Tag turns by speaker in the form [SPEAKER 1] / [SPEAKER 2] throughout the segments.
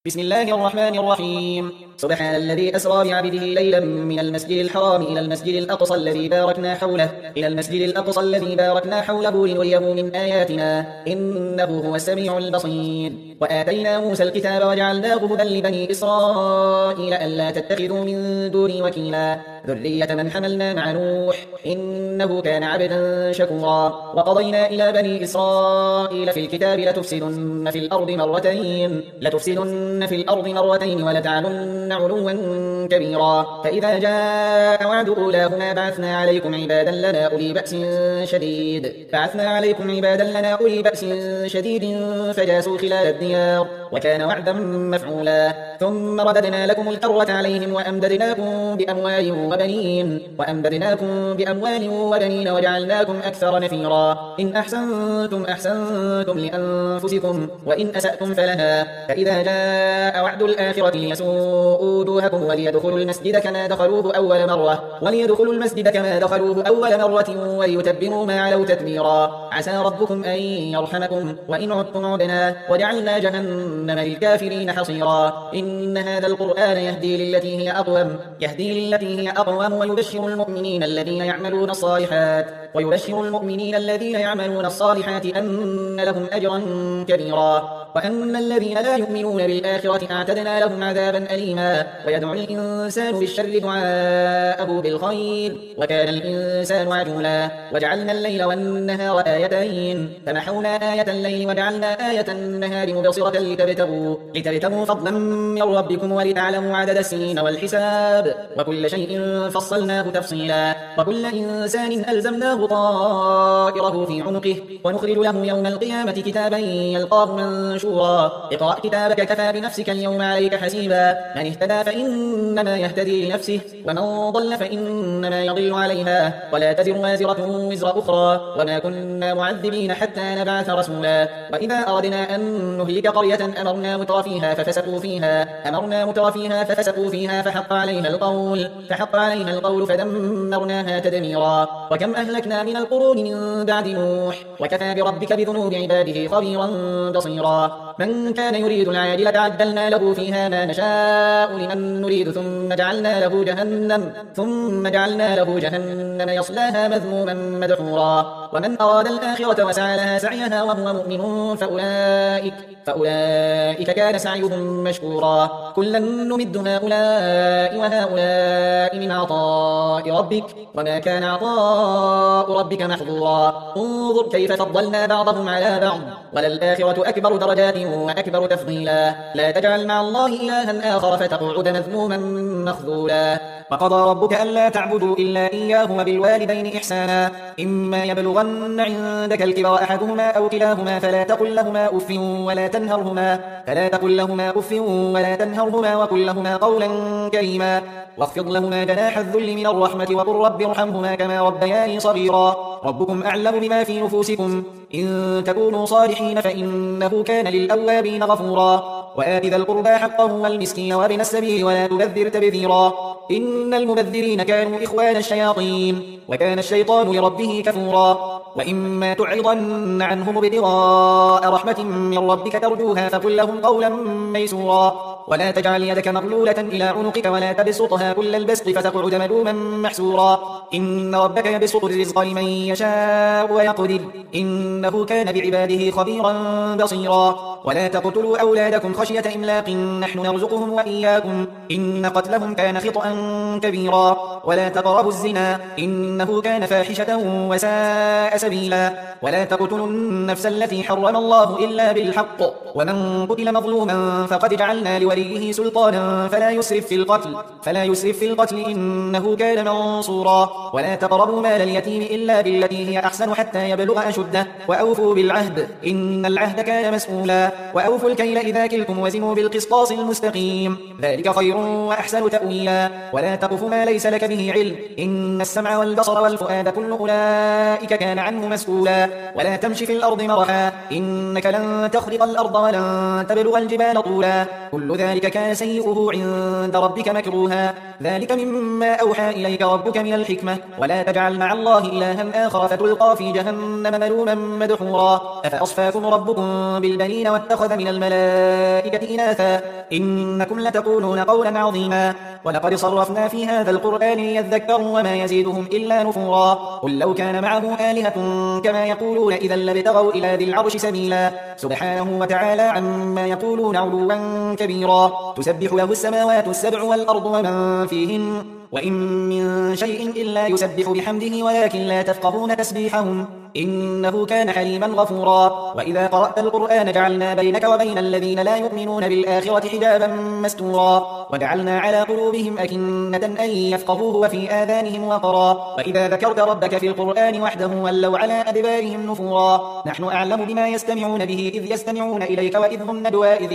[SPEAKER 1] بسم الله الرحمن الرحيم. سبحان الذي أسرى بعبده ليلا من المسجد الحرام إلى المسجد الأقصى الذي باركنا حوله لنريه من آياتنا إنه هو السميع البصير. وآتينا موسى الكتاب وجعلناه هدى لبني إسرائيل ألا تتخذوا من دوني وكيلا ذرية من حملنا مع نوح إنه كان عبدا شكورا. وقضينا إلى بني إسرائيل في الكتاب لتفسدن في الأرض مرتين ولتعلن علوا كبيرا. فإذا جاء وعد أولاهما بعثنا عليكم عبادا لنا أولي بأس شديد فجاسوا خلال الديار وكان وعدا مفعولا. ثم رددنا لكم الكرة عليهم وأمددناكم بأموال وبنين وجعلناكم أكثر نفيرا. إن أحسنتم لأنفسكم وإن أسأتم فلها. فإذا جاء وعد الآخرة ليسوءوا وجوهكم وليدخلوا المسجد كما دخلوه أول مرة وليتبروا ما علوا تتبيرا. عسى ربكم أن يرحمكم وإن عدتم عدنا وجعلنا جهنم للكافرين حصيرا. إن هذا القرآن يهدي للتي هي أقوم ويبشر المؤمنين الذين يعملون الصالحات أن لهم أجرا كبيرا. وأن الذين لا يؤمنون بالآخرة أعتدنا لهم عذابا أليما. ويدعو الإنسان بالشر دعاءه بالخير وكان الإنسان عجولا. وجعلنا الليل والنهار آيتين فمحونا آية الليل وجعلنا آية النهار مبصرة لتبتغوا فضلا من ربكم ولتعلموا عدد السنين والحساب وكل شيء فصلناه تفصيلا. وكل إنسان ألزمناه طائره في عنقه ونخرج له يوم القيامة كتابا يلقاه منشورا. اقرأ كتابك كفى بنفسك اليوم عليك حسيبا. من اهتدى فإنما يهتدي لنفسه ومن ضل فإنما يضل عليها ولا تزر وازرة وزر أخرى وما كنا معذبين حتى نبعث رسولا. وإذا أردنا أن نهلك قرية أمرنا متر فيها ففسقوا فيها فحق عليها القول فدمرناها تدميرا. وكم أهلكنا من القرون من بعد نوح وكفى بربك بذنوب عباده خبيرا بصيرا. من كان يريد العاجلة عجلنا له فيها ما نشاء لمن نريد ثم جعلنا له جهنم يصلاها مذموما مدحورا. ومن أراد الآخرة وسعى لها سعيها وهو مؤمن فأولئك كان سعيهم مشكورا. كلا نمد هؤلاء وهؤلاء من عطاء ربك وما كان عطاء ربك محظورا. انظر كيف فضلنا بعضهم على بعض وللآخرة أكبر درجات وأكبر تفضيلا. لا تجعل مع الله إلها آخر فتقعد مذموما مخذولا. وقضى ربك ألا تعبدوا إلا إياه وبالوالدين إحسانا. إما يبلغن عندك الكبر أحدهما أو كلاهما فلا تقل لهما أف ولا تنهرهما وقل لهما قولا كريما. واخفض لهما جناح الذل من الرحمة وقل رب ارحمهما كما ربياني صغيرا. ربكم أعلم بما في نفوسكم إن تكونوا صالحين فإنه كان للأوابين غفورا. وآت ذا القربى حقه والمسكين وابن السبيل ولا تبذر تبذيرا. إن المبذرين كانوا إخوان الشياطين وكان الشيطان لربه كفورا. وإما تعرضن عنهم ابتغاء رحمة من ربك ترجوها فقل لهم قولا ميسورا. ولا تجعل يدك مغلولة إلى عنقك ولا تبسطها كل البسط فتقعد ملوما محسورا. إن ربك يبسط الرزق لمن يشاء ويقدر إنه كان بعباده خبيرا بصيرا. ولا تقتلوا أولادكم خشية إملاق نحن نرزقهم وإياكم إن قتلهم كان خطأ كبيرا. ولا تقربوا الزنا إنه كان فاحشة وساء سبيلا. ولا تقتلوا النفس التي حرم الله إلا بالحق ومن قتل مظلوما فقد جعلنا لوليه سلطانا فلا يسرف في القتل إنه كان منصورا. ولا تقربوا مال اليتيم إلا بالتي هي أحسن حتى يبلغ أشده وأوفوا بالعهد إن العهد كان مسؤولا. وأوفوا الكيل إذا كلتم وزنوا بالقسطاس المستقيم ذلك خير وأحسن تأويلا. ولا تقف ما ليس لك به علم إن السمع والبصر والفؤاد كل أولئك كان عنه مسؤولا. ولا تمشي في الأرض مرحا إنك لن تخرق الأرض ولن تبلغ الجبال طولا كل ذلك كان سيئه عند ربك مكروها. ذلك مما أوحى إليك ربك من الحكمة. ولا تجعل مع الله إلها آخر فتلقى في جهنم ملوما مدحورا. أفأصفاكم ربكم بالبنين واتخذ من الملائكة إناثا إنكم لتقولون قولا عظيما. ولقد صرفنا في هذا القرآن ليذكروا وما يزيدهم إلا نفورا. قل لو كان معه آلهة كما يقولون إذا لابتغوا إلى ذي العرش سبيلا. سبحانه وتعالى عما يقولون علوا كبيرا. تسبح له السماوات السبع والأرض ومن فيهن وإن من شيء إلا يسبح بحمده ولكن لا تفقهون تسبيحهم إنه كان حليما غفورا. وإذا قرأت القرآن جعلنا بينك وبين الذين لا يؤمنون بالآخرة حجابا مستورا. وجعلنا على قلوبهم أكنة أن يفقهوه وفي آذانهم وقرا. وإذا ذكرت ربك في القرآن وحده ولوا على أدبارهم نفورا. نحن أعلم بما يستمعون به إذ يستمعون إليك وإذ هم ندوى إذ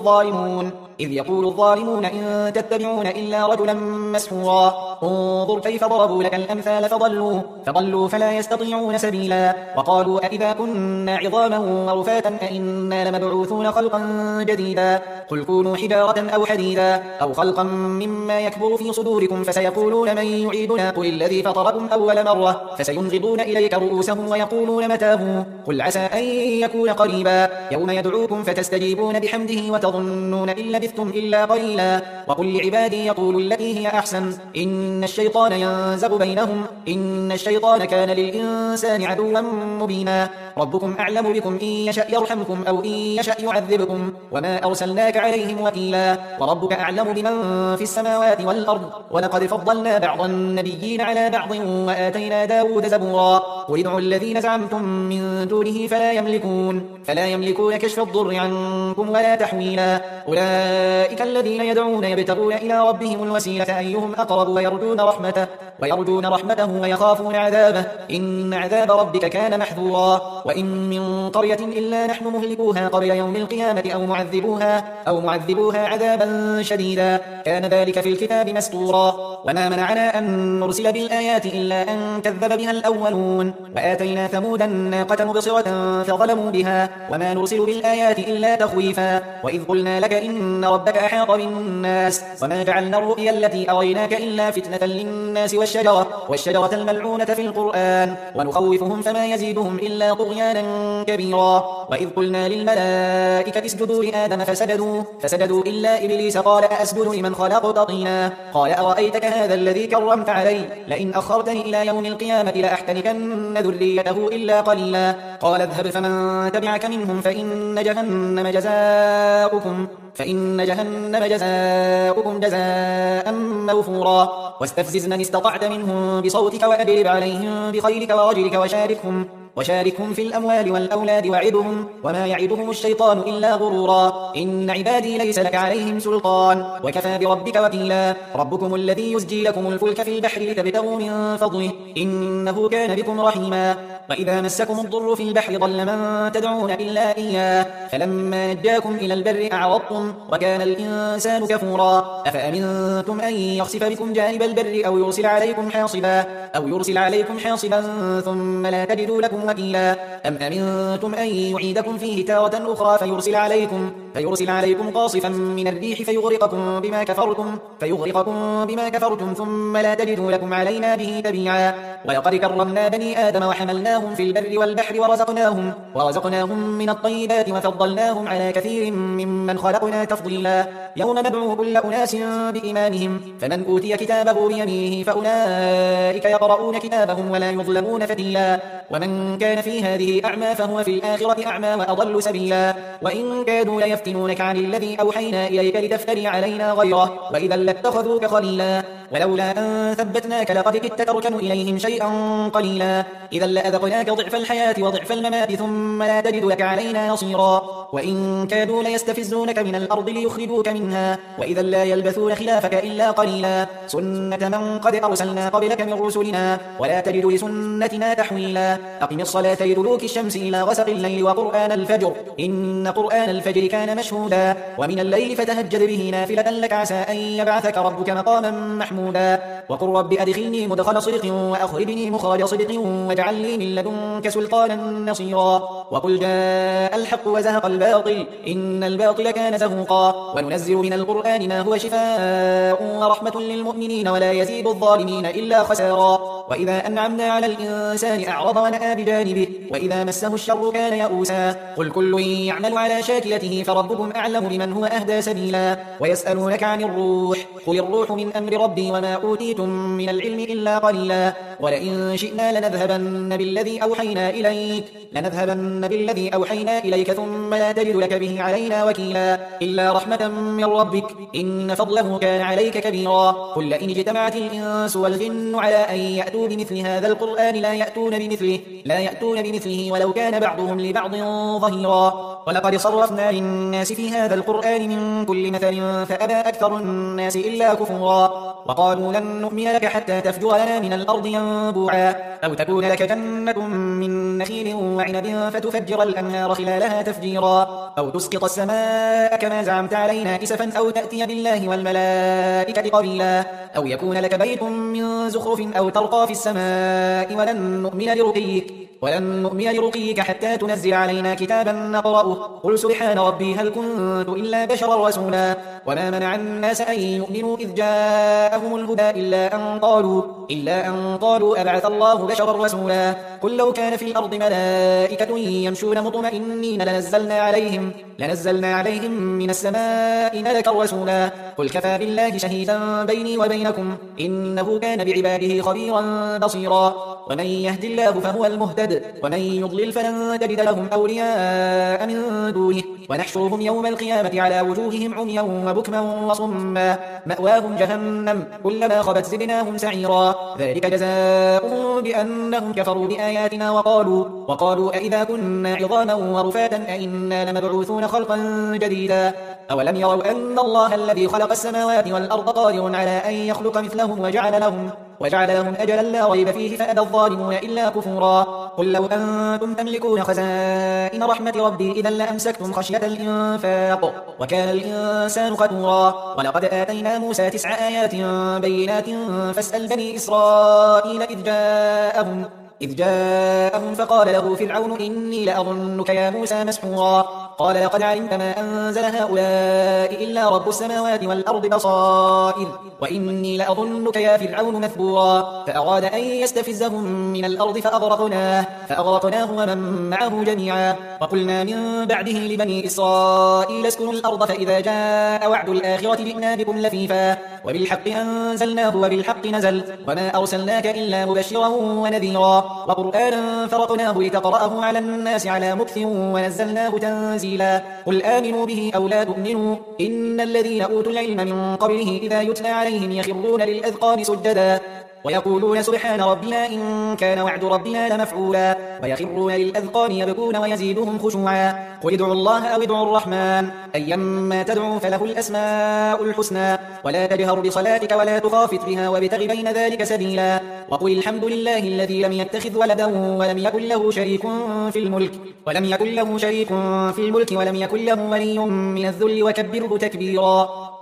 [SPEAKER 1] يقول الظالمون إن تتبعون إلا رجلا مسحورا. انظر كيف ضربوا لك الأمثال فضلوا فلا يستطيعون سبيلا. وقالوا أئذا كنا عظاما ورفاتا أئنا لمبعوثون خلقا جديدا. قل كونوا حجارة أو حديدا أو خلقا مما يكبر في صدوركم فسيقولون من يعيدنا قل الذي فطركم أول مرة فسينغضون إليك رؤوسهم ويقولون متاه قل عسى أن يكون قريبا. يوم يدعوكم فتستجيبون بحمده وتظنون إن لبثتم إلا قليلا. وقل لعبادي يقولوا التي هي أحسن إن الشيطان ينزغ بينهم إن الشيطان كان للإنسان عدوا مبينا. ربكم أعلم بكم إن يشأ يرحمكم أو إن يشأ يعذبكم وما أرسلناك عليهم وكيلا. وربك أعلم بمن في السماوات والأرض. ولقد فضلنا بعض النبيين على بعض وآتينا داود زبورا. قل ادعوا الذين زعمتم من دونه فلا يملكون كشف الضر عنكم ولا تحويلا. أولئك الذين يدعون يبتغون إلى ربهم الوسيلة أيهم أقرب ويرجون رحمته ويخافون عذابه إن عذاب ربك كان محذورا. وإن من قرية إلا نحن مهلكوها قبل يوم القيامة أو معذبوها عذابا شديدا كان ذلك في الكتاب مسطورا. وما منعنا أن نرسل بالآيات إلا أن كذب بها الأولون. وآتينا ثمود الناقة مبصرة فظلموا بها وما نرسل بالآيات إلا تخويفا. وإذ قلنا لك إن ربك أحاط بالناس وما جعلنا الرؤيا التي أريناك إلا فتنة للناس والشجرة الملعونة في القرآن ونخوفهم فما يزيدهم إلا طغيانا كبيرا. وإذ قلنا للملائكة اسجدوا لآدم فسجدوا إلا إبليس قال أسجد لمن خلقت طينا قال أرأيتك هذا الذي كرمت علي لئن أخرتني إلى يوم القيامة لأحتنكن ذريته إلا قليلا. قال اذهب فمن تبعك منهم فإن جهنم جزاؤكم جزاء موفورا. واستفزز من استطعت منهم بصوتك وأجلب عليهم بخيلك ورجلك وشاركهم في الأموال والأولاد وعدهم وما يعدهم الشيطان إلا غرورا. إن عبادي ليس لك عليهم سلطان وكفى بربك وكيلا. ربكم الذي يزجي لكم الفلك في البحر لتبتغوا من فضله إنه كان بكم رحيما. وإذا مسكم الضر في البحر ضل من تدعون إلا إياه فلما نجاكم إلى البر أعرضتم وكان الإنسان كفورا. أفأمنتم أن يخسف بكم جانب البر أو يرسل عليكم حاصبا ثم لا تجدوا لكم وكيلا. أم أمنتم أن يعيدكم فيه تارة أخرى فيرسل عليكم قاصفا من الريح فيغرقكم بما كفرتم ثم لا تجدوا لكم علينا به تبيعا. ولقد كرمنا بني آدم وحملناهم في البر والبحر ورزقناهم من الطيبات وفضلناهم على كثير ممن خلقنا تفضيلا. يوم ندعو كل أناس بإيمانهم فمن أوتي كتابه بيمينه فأولئك يقرؤون كتابهم ولا يظلمون فتيلا. ومن كان في هذه أعمى فهو في الآخرة أعمى وأضل سبيلا. وإن كادوا ليفتنونك عن الذي أوحينا إليك لتفتري علينا غيره وإذا لاتخذوك خليلا. ولولا أن ثبتناك لقد كدت تركن إليهم شيئا قليلا. إذا لأذقناك ضعف الحياة وضعف الممات ثم لا تجد لك علينا نصيرا. وإن كادوا ليستفزونك من الأرض ليخرجوك منها وإذا لا يلبثون خلافك إلا قليلا. سنة من قد أرسلنا قبلك من رسلنا ولا تجد لسنتنا تحويلا. أقم الصلاة لدلوك الشمس إلى غسق الليل وقرآن الفجر إن قرآن الفجر كان مشهودا. ومن الليل فتهجد به نافلة لك عسى أن يبعثك ربك مقاما محمودا. وقل رب أدخلني مدخل صدق وأخرجني مخرج صدق واجعل لي من لدنك سلطانا نصيرا. وقل جاء الحق وزهق الباطل إن الباطل كان زهوقا وننزل من القرآن ما هو شفاء ورحمة للمؤمنين ولا يزيد الظالمين إلا خسارا وإذا أنعمنا على الإنسان أعرض ونأى بجانبه وإذا مسه الشر كان يئوسا قل كل يعمل على شاكلته فربكم أعلم بمن هو أهدى سبيلا ويسألونك عن الروح قل الروح من أمر ربي وما أوتيتم من العلم إلا قليلا ولئن شئنا لنذهبن بالذي أوحينا إليك ثم لا تجد لك به علينا وكيلا إلا رحمة من ربك إن فضله كان عليك كبيرا قل لئن اجتمعت الإنس والجن على أن يأتوا بمثل هذا القرآن لا يأتون بمثله ولو كان بعضهم لبعض ظهيرا ولقد صرفنا للناس في هذا القرآن من كل مثل فأبى أكثر الناس إلا كفورا وقالوا لن نؤمن لك حتى تفجر لنا من الأرض ينبوعا أو تكون لك جنة من نخيل وعنب فتفجر الأنهار خلالها تفجيرا أو تسقط السماء كما زعمت علينا كسفا أو تأتي بالله والملائكة قبيلا أو يكون لك بيت من زخرف أو ترقى في السماء ولن نؤمن لرقيك حتى تنزل علينا كتابا نقرأه قل سبحان ربي هل كنت إلا بشرا رسولا وما منع الناس أن يؤمنوا إذ جاءهم الهدى إلا أن قالوا أبعث الله بشرا رسولا قل لو كان في الأرض ملائكة يمشون مطمئنين لنزلنا عليهم من السماء ملكا رسولا قل كفى بالله شهيدا بيني وبينكم إنه كان بعباده خبيرا بصيرا ومن يهد الله فهو المهتد ومن يضلل فلن تجد لهم أولياء من دونه ونحشرهم يوم القيامة على وجوههم عميا وبكما وصما مأواهم جهنم كلما خبت زدناهم سعيرا ذلك جزاؤهم بأنهم كفروا بآياتنا وقالوا أئذا كنا عظاما ورفاتا أئنا لمبعوثون خلقا جديدا أولم يروا أن الله الذي خلق السماوات والأرض قادر على أن يخلق مثلهم وجعل لهم أجلا لا ريب فيه فأبى الظالمون إلا كفورا قل لو أنتم تملكون خزائن رحمة ربي إذا لأمسكتم خشية الإنفاق وكان الإنسان قتورا ولقد آتينا موسى 9 آيات بينات فاسأل بني إسرائيل إذ جاءهم فقال له فرعون إني لأظنك يا موسى مسحورا قال لقد علمت ما أنزل هؤلاء إلا رب السماوات والأرض بصائر وإني لأظنك يا فرعون مثبورا فأراد أن يستفزهم من الأرض فأغرقناه ومن معه جميعا وقلنا من بعده لبني إسرائيل اسكنوا الأرض فإذا جاء وعد الآخرة جئنا بكم لفيفا وبالحق أنزلناه وبالحق نزل وما أرسلناك إلا مبشرا ونذيرا وقرآنا فرقناه لتقرأه على الناس على مكث ونزلناه تنزيلا قل آمنوا به أو لا تؤمنوا إن الذين أوتوا العلم من قبله إذا يتلى عليهم يخرون للأذقان سجدا ويقولون سبحان ربنا إن كان وعد ربنا لمفعولا ويخرون للأذقان يبكون ويزيدهم خشوعا قل ادعوا الله أو ادعوا الرحمن أيما تدعوا فله الأسماء الحسنى ولا تجهر بصلاتك ولا تخافت بها وابتغ بين ذلك سبيلا وقل الحمد لله الذي لم يتخذ ولدا ولم يكن له شريك في الملك ولم يكن له ولي من الذل وكبره تكبيرا